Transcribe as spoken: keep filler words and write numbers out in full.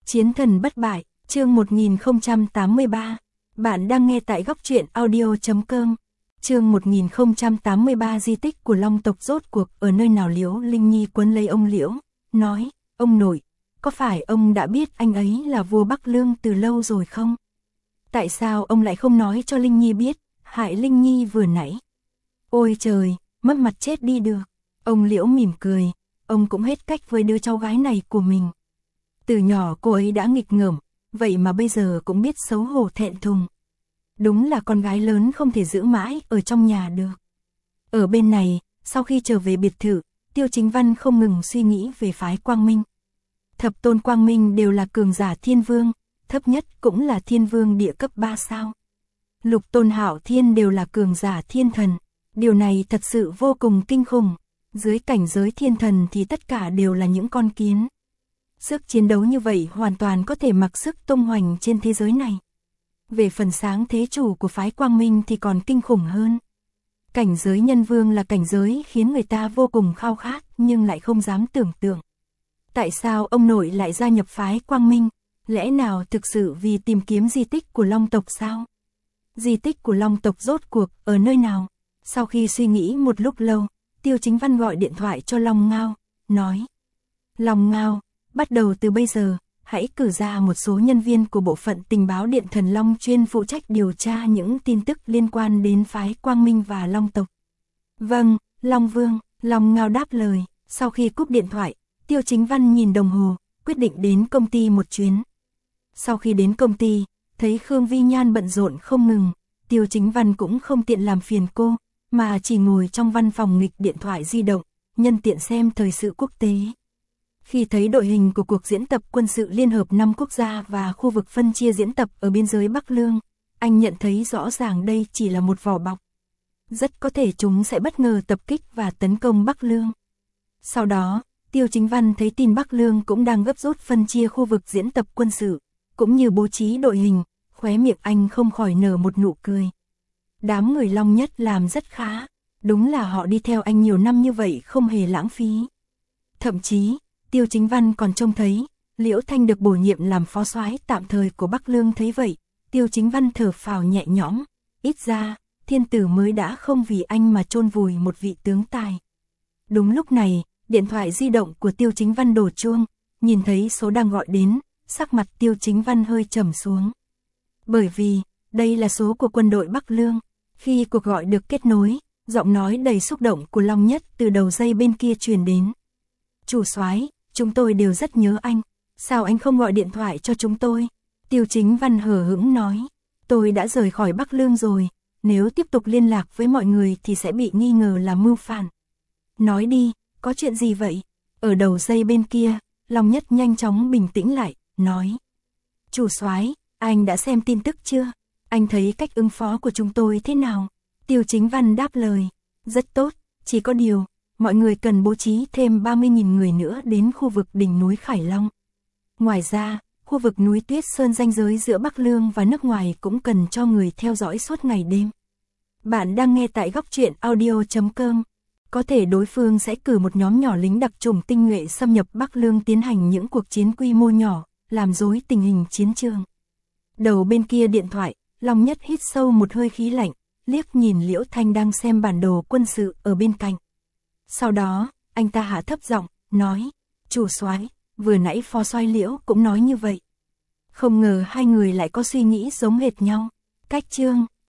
Chiến thần bất bại, chương một nghìn không trăm tám mươi ba. Bạn đang nghe tại góc truyện audio chấm com. Chương một nghìn không trăm tám mươi ba di tích của Long tộc rốt cuộc ở nơi nào? Liễu Linh Nhi quấn lấy ông Liễu, nói, ông nội, có phải ông đã biết anh ấy là vua Bắc Lương từ lâu rồi không? Tại sao ông lại không nói cho Linh Nhi biết, hại Linh Nhi vừa nãy? Ôi trời, mất mặt chết đi được. Ông Liễu mỉm cười, ông cũng hết cách với đứa cháu gái này của mình. Từ nhỏ cô ấy đã nghịch ngợm, vậy mà bây giờ cũng biết xấu hổ thẹn thùng. Đúng là con gái lớn không thể giữ mãi ở trong nhà được. Ở bên này, sau khi trở về biệt thự, Tiêu Chính Văn không ngừng suy nghĩ về phái Quang Minh. Thập tôn Quang Minh đều là cường giả thiên vương, thấp nhất cũng là thiên vương địa cấp ba sao. Lục tôn Hạo Thiên đều là cường giả thiên thần, điều này thật sự vô cùng kinh khủng. Dưới cảnh giới thiên thần thì tất cả đều là những con kiến. Sức chiến đấu như vậy hoàn toàn có thể mặc sức tung hoành trên thế giới này. Về phần sáng thế chủ của phái Quang Minh thì còn kinh khủng hơn. Cảnh giới nhân vương là cảnh giới khiến người ta vô cùng khao khát nhưng lại không dám tưởng tượng. Tại sao ông nội lại gia nhập phái Quang Minh? Lẽ nào thực sự vì tìm kiếm di tích của Long tộc sao? Di tích của Long tộc rốt cuộc ở nơi nào? Sau khi suy nghĩ một lúc lâu, Tiêu Chính Văn gọi điện thoại cho Long Ngao, nói: Long Ngao, bắt đầu từ bây giờ, hãy cử ra một số nhân viên của bộ phận tình báo Điện Thần Long chuyên phụ trách điều tra những tin tức liên quan đến phái Quang Minh và Long tộc. Vâng, Long Vương, Long Ngao đáp lời. Sau khi cúp điện thoại, Tiêu Chính Văn nhìn đồng hồ, quyết định đến công ty một chuyến. Sau khi đến công ty, thấy Khương Vi Nhan bận rộn không ngừng, Tiêu Chính Văn cũng không tiện làm phiền cô, mà chỉ ngồi trong văn phòng nghịch điện thoại di động, nhân tiện xem thời sự quốc tế. Khi thấy đội hình của cuộc diễn tập quân sự liên hợp năm quốc gia và khu vực phân chia diễn tập ở biên giới Bắc Lương, anh nhận thấy rõ ràng đây chỉ là một vỏ bọc. Rất có thể chúng sẽ bất ngờ tập kích và tấn công Bắc Lương. Sau đó, Tiêu Chính Văn thấy tin Bắc Lương cũng đang gấp rút phân chia khu vực diễn tập quân sự, cũng như bố trí đội hình, khóe miệng anh không khỏi nở một nụ cười. Đám người Long Nhất làm rất khá, đúng là họ đi theo anh nhiều năm như vậy không hề lãng phí. Thậm chí, Tiêu Chính Văn còn trông thấy, Liễu Thanh được bổ nhiệm làm phó soái tạm thời của Bắc Lương. Thấy vậy, Tiêu Chính Văn thở phào nhẹ nhõm, ít ra, thiên tử mới đã không vì anh mà chôn vùi một vị tướng tài. Đúng lúc này, điện thoại di động của Tiêu Chính Văn đổ chuông, nhìn thấy số đang gọi đến, sắc mặt Tiêu Chính Văn hơi trầm xuống. Bởi vì, đây là số của quân đội Bắc Lương. Khi cuộc gọi được kết nối, giọng nói đầy xúc động của Long Nhất từ đầu dây bên kia truyền đến. Chủ soái, chúng tôi đều rất nhớ anh, sao anh không gọi điện thoại cho chúng tôi? Tiêu Chính Văn hờ hững nói, tôi đã rời khỏi Bắc Lương rồi, nếu tiếp tục liên lạc với mọi người thì sẽ bị nghi ngờ là mưu phản. Nói đi, có chuyện gì vậy? Ở đầu dây bên kia, Long Nhất nhanh chóng bình tĩnh lại, nói. Chủ soái, anh đã xem tin tức chưa? Anh thấy cách ứng phó của chúng tôi thế nào? Tiêu Chính Văn đáp lời, rất tốt, chỉ có điều, mọi người cần bố trí thêm ba mươi nghìn người nữa đến khu vực đỉnh núi Khải Long. Ngoài ra, khu vực núi Tuyết Sơn ranh giới giữa Bắc Lương và nước ngoài cũng cần cho người theo dõi suốt ngày đêm. Bạn đang nghe tại góc truyện audio chấm com. Có thể đối phương sẽ cử một nhóm nhỏ lính đặc chủng tinh nhuệ xâm nhập Bắc Lương tiến hành những cuộc chiến quy mô nhỏ, làm rối tình hình chiến trường. Đầu bên kia điện thoại, Long Nhất hít sâu một hơi khí lạnh, liếc nhìn Liễu Thanh đang xem bản đồ quân sự ở bên cạnh. Sau đó, anh ta hạ thấp giọng, nói, chủ soái, vừa nãy phó soái Liễu cũng nói như vậy. Không ngờ hai người lại có suy nghĩ giống hệt nhau. Cách chương